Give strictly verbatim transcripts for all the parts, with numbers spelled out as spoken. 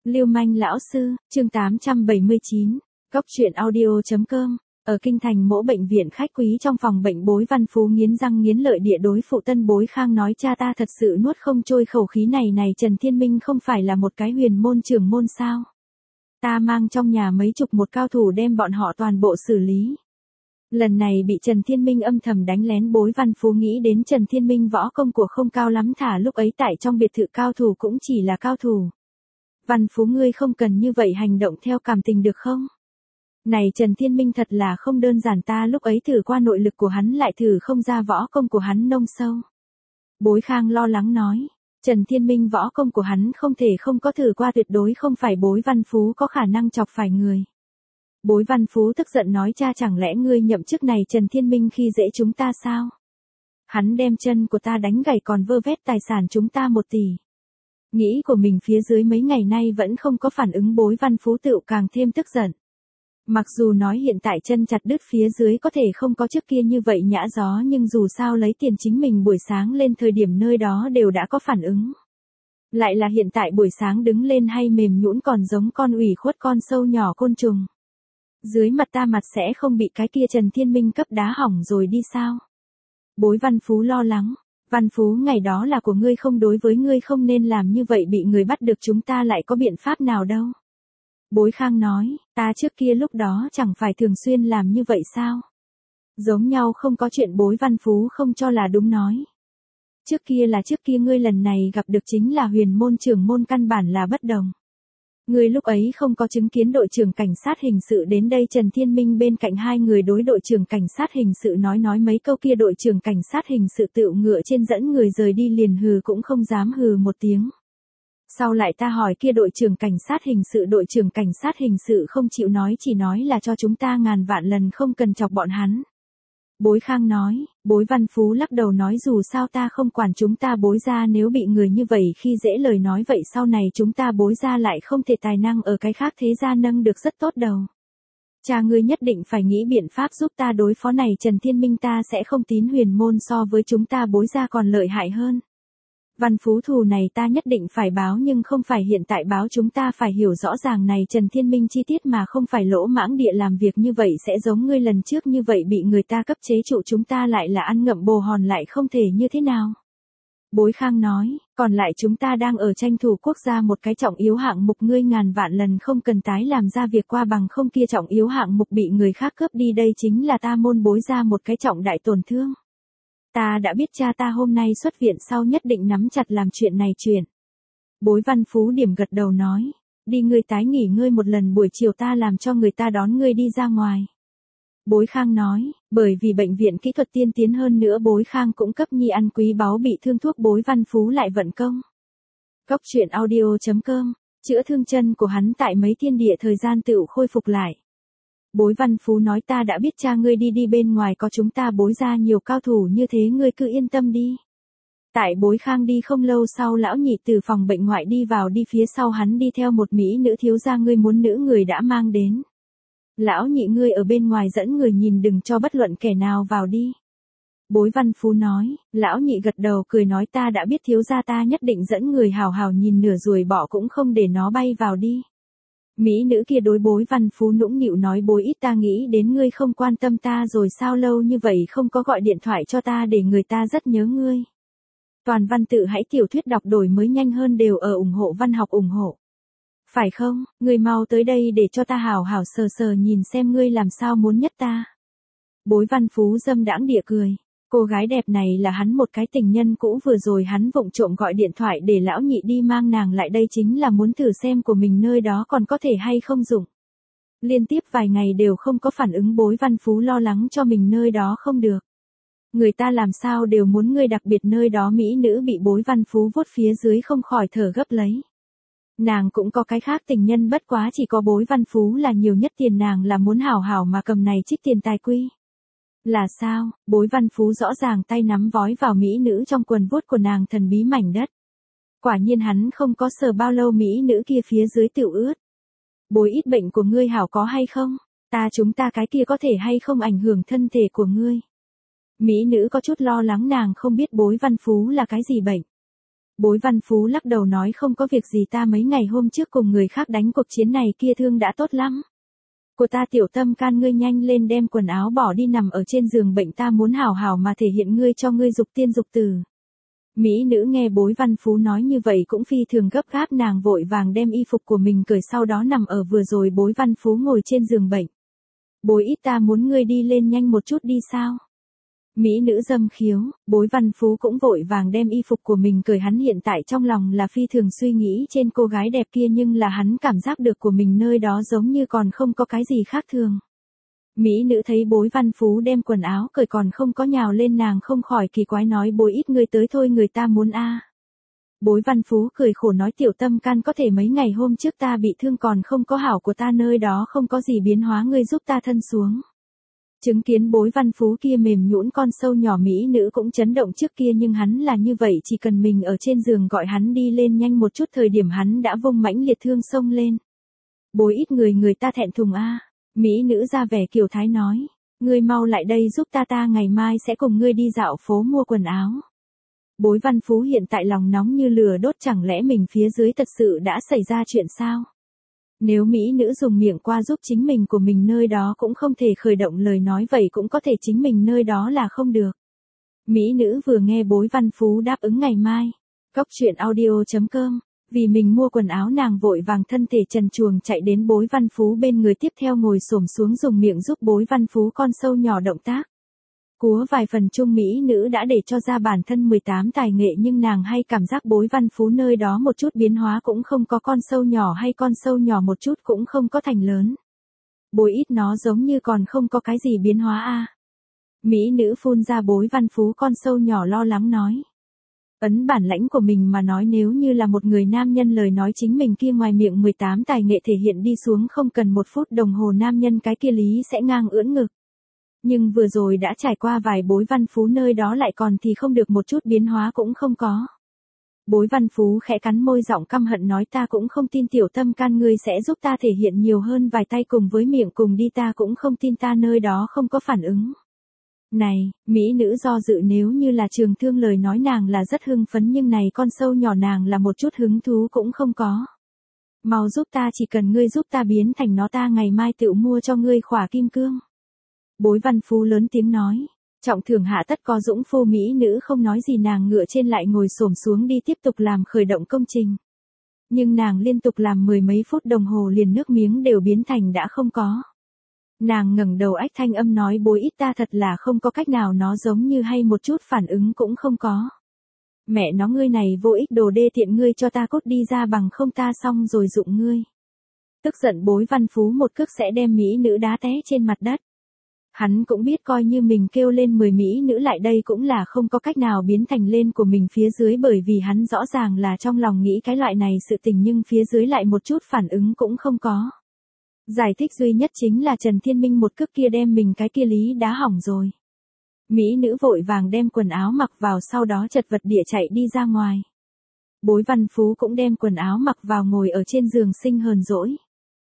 Lưu manh lão sư, chương tám trăm bảy mươi chín, Cốc truyện audio chấm com. Ở kinh thành mỗ bệnh viện khách quý trong phòng bệnh, Bối Văn Phú nghiến răng nghiến lợi địa đối phụ thân Bối Khang nói: cha ta thật sự nuốt không trôi khẩu khí này này, Trần Thiên Minh không phải là một cái huyền môn trưởng môn sao? Ta mang trong nhà mấy chục một cao thủ đem bọn họ toàn bộ xử lý. Lần này bị Trần Thiên Minh âm thầm đánh lén, Bối Văn Phú nghĩ đến Trần Thiên Minh võ công của không cao lắm, thả lúc ấy tại trong biệt thự cao thủ cũng chỉ là cao thủ. Văn Phú, ngươi không cần như vậy hành động theo cảm tình được không? Này Trần Thiên Minh thật là không đơn giản, ta lúc ấy thử qua nội lực của hắn lại thử không ra võ công của hắn nông sâu. Bối Khang lo lắng nói, Trần Thiên Minh võ công của hắn không thể không có thử qua, tuyệt đối không phải Bối Văn Phú có khả năng chọc phải người. Bối Văn Phú tức giận nói: cha, chẳng lẽ ngươi nhậm chức này Trần Thiên Minh khi dễ chúng ta sao? Hắn đem chân của ta đánh gãy còn vơ vét tài sản chúng ta một tỷ. Nghĩ của mình phía dưới mấy ngày nay vẫn không có phản ứng, Bối Văn Phú tựu càng thêm tức giận. Mặc dù nói hiện tại chân chặt đứt phía dưới có thể không có trước kia như vậy nhã gió, nhưng dù sao lấy tiền chính mình buổi sáng lên thời điểm nơi đó đều đã có phản ứng. Lại là hiện tại buổi sáng đứng lên hay mềm nhũn còn giống con ủy khuất con sâu nhỏ côn trùng. Dưới mặt ta mặt sẽ không bị cái kia Trần Thiên Minh cấp đá hỏng rồi đi sao? Bối Văn Phú lo lắng. Văn Phú, ngày đó là của ngươi không, đối với ngươi không nên làm như vậy, bị người bắt được chúng ta lại có biện pháp nào đâu. Bối Khang nói, ta trước kia lúc đó chẳng phải thường xuyên làm như vậy sao? Giống nhau không có chuyện. Bối Văn Phú không cho là đúng nói. Trước kia là trước kia, ngươi lần này gặp được chính là huyền môn trưởng môn, căn bản là bất đồng. Ngươi lúc ấy không có chứng kiến đội trưởng cảnh sát hình sự đến đây, Trần Thiên Minh bên cạnh hai người đối đội trưởng cảnh sát hình sự nói nói mấy câu, kia đội trưởng cảnh sát hình sự tựu ngựa trên dẫn người rời đi, liền hừ cũng không dám hừ một tiếng. Sau lại ta hỏi kia đội trưởng cảnh sát hình sự, đội trưởng cảnh sát hình sự không chịu nói, chỉ nói là cho chúng ta ngàn vạn lần không cần chọc bọn hắn. Bối Khang nói. Bối Văn Phú lắc đầu nói, dù sao ta không quản, chúng ta Bối gia nếu bị người như vậy khi dễ lời nói, vậy sau này chúng ta Bối gia lại không thể tài năng ở cái khác thế gia nâng được rất tốt đâu. Cha ngươi nhất định phải nghĩ biện pháp giúp ta đối phó này Trần Thiên Minh, ta sẽ không tín huyền môn so với chúng ta Bối gia còn lợi hại hơn. Văn Phú, thù này ta nhất định phải báo, nhưng không phải hiện tại báo, chúng ta phải hiểu rõ ràng này Trần Thiên Minh chi tiết mà không phải lỗ mãng địa làm việc như vậy, sẽ giống ngươi lần trước như vậy bị người ta cấp chế trụ, chúng ta lại là ăn ngậm bồ hòn lại không thể như thế nào. Bối Khang nói, còn lại chúng ta đang ở tranh thủ quốc gia một cái trọng yếu hạng mục, ngươi ngàn vạn lần không cần tái làm ra việc qua bằng không kia trọng yếu hạng mục bị người khác cướp đi, đây chính là ta môn Bối gia một cái trọng đại tổn thương. Ta đã biết, cha, ta hôm nay xuất viện sau nhất định nắm chặt làm chuyện này chuyện. Bối Văn Phú điểm gật đầu nói, đi, ngươi tái nghỉ ngơi một lần, buổi chiều ta làm cho người ta đón ngươi đi ra ngoài. Bối Khang nói, bởi vì bệnh viện kỹ thuật tiên tiến hơn nữa, Bối Khang cũng cấp nhi ăn quý báu, bị thương thuốc Bối Văn Phú lại vận công. Cốc truyện audio chấm com, chữa thương chân của hắn tại mấy thiên địa thời gian tựu khôi phục lại. Bối Văn Phú nói, ta đã biết, cha, ngươi đi đi, bên ngoài có chúng ta Bối gia nhiều cao thủ như thế, ngươi cứ yên tâm đi. Tại Bối Khang đi không lâu sau, lão nhị từ phòng bệnh ngoại đi vào, đi phía sau hắn đi theo một mỹ nữ thiếu gia, ngươi muốn nữ người đã mang đến. Lão nhị, ngươi ở bên ngoài dẫn người nhìn, đừng cho bất luận kẻ nào vào đi. Bối Văn Phú nói. Lão nhị gật đầu cười nói, ta đã biết thiếu gia, ta nhất định dẫn người hào hào nhìn, nửa ruồi bỏ cũng không để nó bay vào đi. Mỹ nữ kia đối Bối Văn Phú nũng nịu nói, Bối ít, ta nghĩ đến ngươi không quan tâm ta rồi sao, lâu như vậy không có gọi điện thoại cho ta, để người ta rất nhớ ngươi. Toàn văn tự hãy tiểu thuyết đọc đổi mới nhanh hơn đều ở ủng hộ văn học ủng hộ. Phải không, ngươi mau tới đây để cho ta hào hào sờ sờ nhìn xem ngươi làm sao muốn nhất ta. Bối Văn Phú dâm đãng địa cười. Cô gái đẹp này là hắn một cái tình nhân cũ, vừa rồi hắn vụng trộm gọi điện thoại để lão nhị đi mang nàng lại đây, chính là muốn thử xem của mình nơi đó còn có thể hay không dụng. Liên tiếp vài ngày đều không có phản ứng, Bối Văn Phú lo lắng cho mình nơi đó không được. Người ta làm sao đều muốn ngươi, đặc biệt nơi đó mỹ nữ bị Bối Văn Phú vuốt phía dưới không khỏi thở gấp lấy. Nàng cũng có cái khác tình nhân, bất quá chỉ có Bối Văn Phú là nhiều nhất tiền, nàng là muốn hảo hảo mà cầm này trích tiền tài quy. Là sao? Bối Văn Phú rõ ràng tay nắm vói vào mỹ nữ trong quần vuốt của nàng thần bí mảnh đất. Quả nhiên hắn không có sờ bao lâu, mỹ nữ kia phía dưới tựu ướt. Bối ít, bệnh của ngươi hảo có hay không? Ta chúng ta cái kia có thể hay không ảnh hưởng thân thể của ngươi? Mỹ nữ có chút lo lắng, nàng không biết Bối Văn Phú là cái gì bệnh. Bối Văn Phú lắc đầu nói không có việc gì, ta mấy ngày hôm trước cùng người khác đánh cuộc chiến này kia thương đã tốt lắm. Của ta tiểu tâm can, ngươi nhanh lên đem quần áo bỏ đi nằm ở trên giường bệnh, ta muốn hảo hảo mà thể hiện ngươi cho ngươi dục tiên dục tử. Mỹ nữ nghe Bối Văn Phú nói như vậy cũng phi thường gấp gáp, nàng vội vàng đem y phục của mình cởi, sau đó nằm ở vừa rồi Bối Văn Phú ngồi trên giường bệnh. Bối ít, ta muốn ngươi đi lên nhanh một chút đi sao? Mỹ nữ dâm khiếu. Bối Văn Phú cũng vội vàng đem y phục của mình cởi, hắn hiện tại trong lòng là phi thường suy nghĩ trên cô gái đẹp kia, nhưng là hắn cảm giác được của mình nơi đó giống như còn không có cái gì khác thường. Mỹ nữ thấy Bối Văn Phú đem quần áo cởi còn không có nhào lên, nàng không khỏi kỳ quái nói bối ít, ngươi tới thôi, người ta muốn a. À. Bối Văn Phú cười khổ nói tiểu tâm can, có thể mấy ngày hôm trước ta bị thương còn không có hảo, của ta nơi đó không có gì biến hóa, ngươi giúp ta thân xuống. Chứng kiến Bối Văn Phú kia mềm nhũn con sâu nhỏ, mỹ nữ cũng chấn động, trước kia nhưng hắn là như vậy, chỉ cần mình ở trên giường gọi hắn đi lên nhanh một chút, thời điểm hắn đã vung mãnh liệt thương xông lên. Bối ít, người người ta thẹn thùng a. À. Mỹ nữ ra vẻ kiều thái nói, ngươi mau lại đây giúp ta, ta ngày mai sẽ cùng ngươi đi dạo phố mua quần áo. Bối Văn Phú hiện tại lòng nóng như lửa đốt, chẳng lẽ mình phía dưới thật sự đã xảy ra chuyện sao? Nếu mỹ nữ dùng miệng qua giúp chính mình của mình nơi đó cũng không thể khởi động lời nói, vậy cũng có thể chính mình nơi đó là không được. Mỹ nữ vừa nghe Bối Văn Phú đáp ứng ngày mai. Cóc truyện audio chấm com. Vì mình mua quần áo, nàng vội vàng thân thể trần truồng chạy đến Bối Văn Phú bên người, tiếp theo ngồi xổm xuống dùng miệng giúp Bối Văn Phú con sâu nhỏ động tác. Cúa vài phần chung, mỹ nữ đã để cho ra bản thân mười tám tài nghệ, nhưng nàng hay cảm giác Bối Văn Phú nơi đó một chút biến hóa cũng không có, con sâu nhỏ hay con sâu nhỏ một chút cũng không có thành lớn. Bối ít, nó giống như còn không có cái gì biến hóa a. À. Mỹ nữ phun ra Bối Văn Phú con sâu nhỏ, lo lắng nói. Ấn bản lãnh của mình mà nói, nếu như là một người nam nhân lời nói, chính mình kia ngoài miệng mười tám tài nghệ thể hiện đi xuống không cần một phút đồng hồ nam nhân cái kia lý sẽ ngang ưỡn ngực. Nhưng vừa rồi đã trải qua vài Bối Văn Phú nơi đó lại còn thì không được, một chút biến hóa cũng không có. Bối Văn Phú khẽ cắn môi, giọng căm hận nói ta cũng không tin tiểu tâm can ngươi sẽ giúp ta thể hiện nhiều hơn vài tay cùng với miệng cùng đi, ta cũng không tin ta nơi đó không có phản ứng. Này, mỹ nữ do dự, nếu như là trường thương lời nói nàng là rất hưng phấn, nhưng này con sâu nhỏ nàng là một chút hứng thú cũng không có. Mau giúp ta, chỉ cần ngươi giúp ta biến thành nó, ta ngày mai tự mua cho ngươi khỏa kim cương. Bối Văn Phú lớn tiếng nói, trọng thưởng hạ tất có dũng phu. Mỹ nữ không nói gì, nàng ngựa trên lại ngồi xổm xuống đi tiếp tục làm khởi động công trình. Nhưng nàng liên tục làm mười mấy phút đồng hồ liền nước miếng đều biến thành đã không có. Nàng ngẩng đầu ách thanh âm nói bối ít, ta thật là không có cách nào, nó giống như hay một chút phản ứng cũng không có. Mẹ nó, ngươi này vô ích đồ đê tiện, ngươi cho ta cút đi ra, bằng không ta xong rồi dụng ngươi. Tức giận Bối Văn Phú một cước sẽ đem mỹ nữ đá té trên mặt đất. Hắn cũng biết coi như mình kêu lên mười mỹ nữ lại đây cũng là không có cách nào biến thành lên của mình phía dưới, bởi vì hắn rõ ràng là trong lòng nghĩ cái loại này sự tình nhưng phía dưới lại một chút phản ứng cũng không có. Giải thích duy nhất chính là Trần Thiên Minh một cước kia đem mình cái kia lý đá hỏng rồi. Mỹ nữ vội vàng đem quần áo mặc vào, sau đó chật vật địa chạy đi ra ngoài. Bối Văn Phú cũng đem quần áo mặc vào, ngồi ở trên giường sinh hờn dỗi.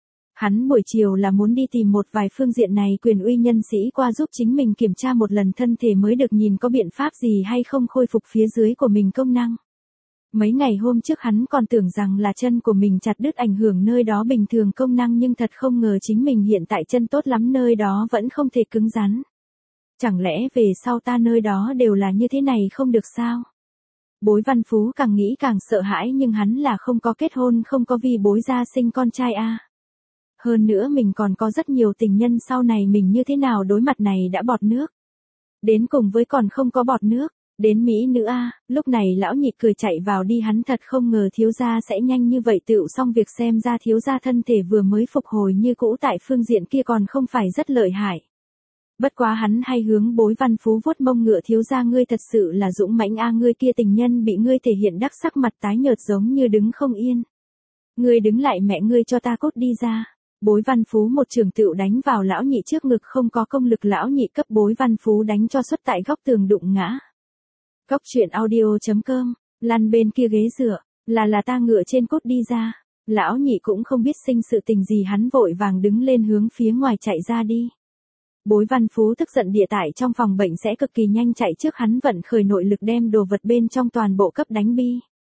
Hắn buổi chiều là muốn đi tìm một vài phương diện này quyền uy nhân sĩ qua giúp chính mình kiểm tra một lần thân thể mới được, nhìn có biện pháp gì hay không khôi phục phía dưới của mình công năng. Mấy ngày hôm trước hắn còn tưởng rằng là chân của mình chặt đứt ảnh hưởng nơi đó bình thường công năng, nhưng thật không ngờ chính mình hiện tại chân tốt lắm, nơi đó vẫn không thể cứng rắn. Chẳng lẽ về sau ta nơi đó đều là như thế này không được sao? Bối Văn Phú càng nghĩ càng sợ hãi, nhưng hắn là không có kết hôn, không có vì Bối gia sinh con trai a. À. Hơn nữa mình còn có rất nhiều tình nhân, sau này mình như thế nào đối mặt này đã bọt nước. Đến cùng với còn không có bọt nước, đến mỹ nữ a. À. Lúc này lão nhị cười chạy vào đi, hắn thật không ngờ thiếu gia sẽ nhanh như vậy tựu xong việc, xem ra thiếu gia thân thể vừa mới phục hồi như cũ, tại phương diện kia còn không phải rất lợi hại. Bất quá hắn hay hướng Bối Văn Phú vuốt mông ngựa, thiếu gia ngươi thật sự là dũng mãnh a, ngươi kia tình nhân bị ngươi thể hiện đắc sắc mặt tái nhợt giống như đứng không yên. Ngươi đứng lại, mẹ ngươi cho ta cút đi ra. Bối Văn Phú một trường tựu đánh vào lão nhị trước ngực, không có công lực, lão nhị cấp Bối Văn Phú đánh cho xuất tại góc tường đụng ngã. Cóc truyện audio chấm com, lăn bên kia ghế dựa, là là ta ngựa trên cút đi ra. Lão nhị cũng không biết sinh sự tình gì, hắn vội vàng đứng lên hướng phía ngoài chạy ra đi. Bối Văn Phú tức giận địa tại trong phòng bệnh sẽ cực kỳ nhanh chạy trước, hắn vận khởi nội lực đem đồ vật bên trong toàn bộ cấp đánh bi.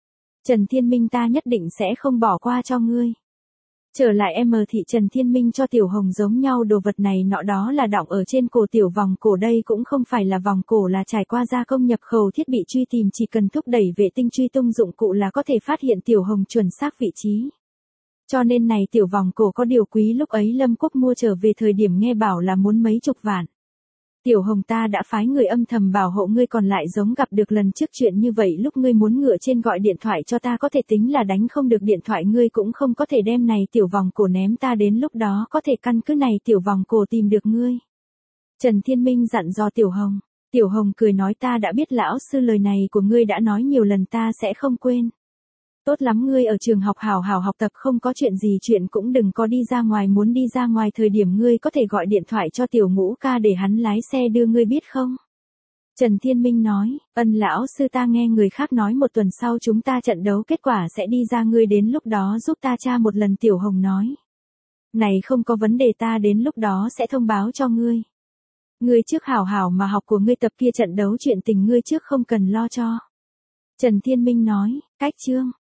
Trần Thiên Minh ta nhất định sẽ không bỏ qua cho ngươi. Trở lại em thị Trần Thiên Minh cho Tiểu Hồng giống nhau đồ vật này nọ đó là đọng ở trên cổ tiểu vòng cổ đây cũng không phải là vòng cổ là trải qua gia công nhập khẩu thiết bị truy tìm chỉ cần thúc đẩy vệ tinh truy tung dụng cụ là có thể phát hiện Tiểu Hồng chuẩn xác vị trí. Cho nên này tiểu vòng cổ có điều quý lúc ấy Lâm Quốc mua trở về thời điểm nghe bảo là muốn mấy chục vạn. Tiểu Hồng ta đã phái người âm thầm bảo hộ ngươi còn lại giống gặp được lần trước chuyện như vậy lúc ngươi muốn ngựa trên gọi điện thoại cho ta có thể tính là đánh không được điện thoại ngươi cũng không có thể đem này tiểu vòng cổ ném ta đến lúc đó có thể căn cứ này tiểu vòng cổ tìm được ngươi. Trần Thiên Minh dặn dò Tiểu Hồng. Tiểu Hồng cười nói ta đã biết lão sư lời này của ngươi đã nói nhiều lần ta sẽ không quên. Tốt lắm ngươi ở trường học hào hào học tập không có chuyện gì chuyện cũng đừng có đi ra ngoài muốn đi ra ngoài thời điểm ngươi có thể gọi điện thoại cho Tiểu Ngũ ca để hắn lái xe đưa ngươi biết không? Trần Thiên Minh nói, ân lão sư ta nghe người khác nói một tuần sau chúng ta trận đấu kết quả sẽ đi ra ngươi đến lúc đó giúp ta tra một lần Tiểu Hồng nói. Này không có vấn đề ta đến lúc đó sẽ thông báo cho ngươi. Ngươi trước hào hào mà học của ngươi tập kia trận đấu chuyện tình ngươi trước không cần lo cho. Trần Thiên Minh nói, cách chương.